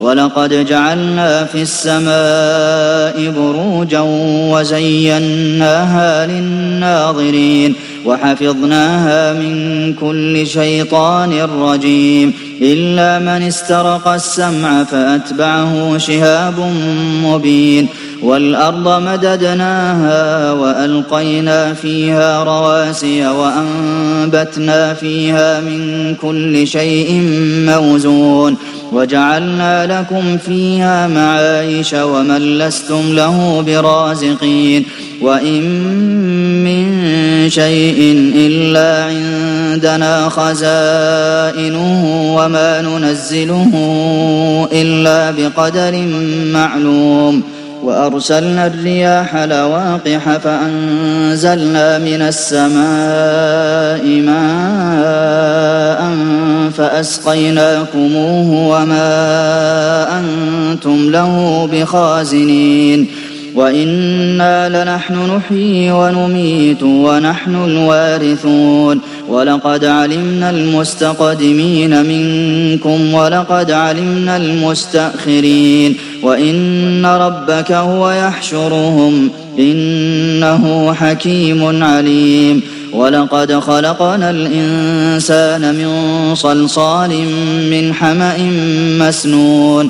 وَلَقَدْ جَعَلْنَا فِي السَّمَاءِ بُرُوجًا وَزَيَّنَّاهَا لِلنَّاظِرِينَ وَحَفِظْنَاهَا مِن كُلِّ شَيْطَانٍ رَّجِيمٍ إِلَّا مَنِ اسْتَرَقَ السَّمْعَ فَأَتْبَعَهُ شِهَابٌ مُّبِينٌ وَالْأَرْضَ مَدَدْنَاهَا وَأَلْقَيْنَا فِيهَا رَوَاسِيَ وَأَنبَتْنَا فِيهَا مِن كُلِّ شَيْءٍ مَّوْزُونٍ وَجَعَلْنَا لَكُمْ فِيهَا مَعَايِشَ وَمَن لَّسْتُمْ لَهُ بِرَازِقِينَ وَإِن مِّن شَيْءٍ إِلَّا عِندَنَا خَزَائِنُهُ وَمَا نُنَزِّلُهُ إِلَّا بِقَدَرٍ مَّعْلُومٍ وَأَرْسَلْنَا الرِّيَاحَ لَوَاقِحَ فَأَنزَلْنَا مِنَ السَّمَاءِ مَاءً فَأَسْقَيْنَاكُمُوهُ وَمَا أَنتُمْ لَهُ بِخَازِنِينَ وَإِنَّا لَنَحْنُ نُحْيِي وَنُمِيتُ وَنَحْنُ الْوَارِثُونَ وَلَقَدْ عَلِمْنَا الْمُسْتَقْدِمِينَ مِنكُمْ وَلَقَدْ عَلِمْنَا الْمُسْتَأْخِرِينَ وَإِنَّ رَبَّكَ هُوَ يَحْشُرُهُمْ إِنَّهُ حَكِيمٌ عَلِيمٌ وَلَقَدْ خَلَقْنَا الْإِنسَانَ مِن صَلْصَالٍ مِّنْ حَمَإٍ مَّسْنُونٍ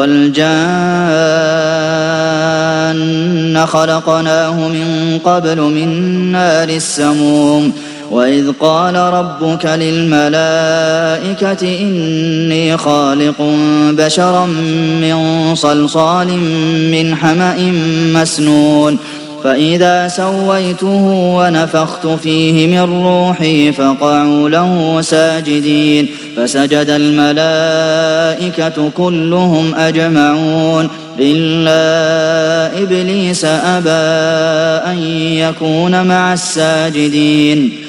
وَالْجَانَّ خَلَقْنَاهُ مِن قَبْلُ مِن نَّارِ السَّمُومِ وَإِذْ قَالَ رَبُّكَ لِلْمَلَائِكَةِ إِنِّي خَالِقٌ بَشَرًا مِّن صَلْصَالٍ مِّنْ حَمَإٍ مَّسْنُونٍ فَإِذَا سَوَّيْتُهُ وَنَفَخْتُ فِيهِ مِن رُّوحِي فَقَعُوا لَهُ سَاجِدِينَ فَسَجَدَ الْمَلَائِكَةُ كُلُّهُمْ أَجْمَعُونَ إِلَّا إِبْلِيسَ أَبَىٰ أَن يَكُونَ مَعَ السَّاجِدِينَ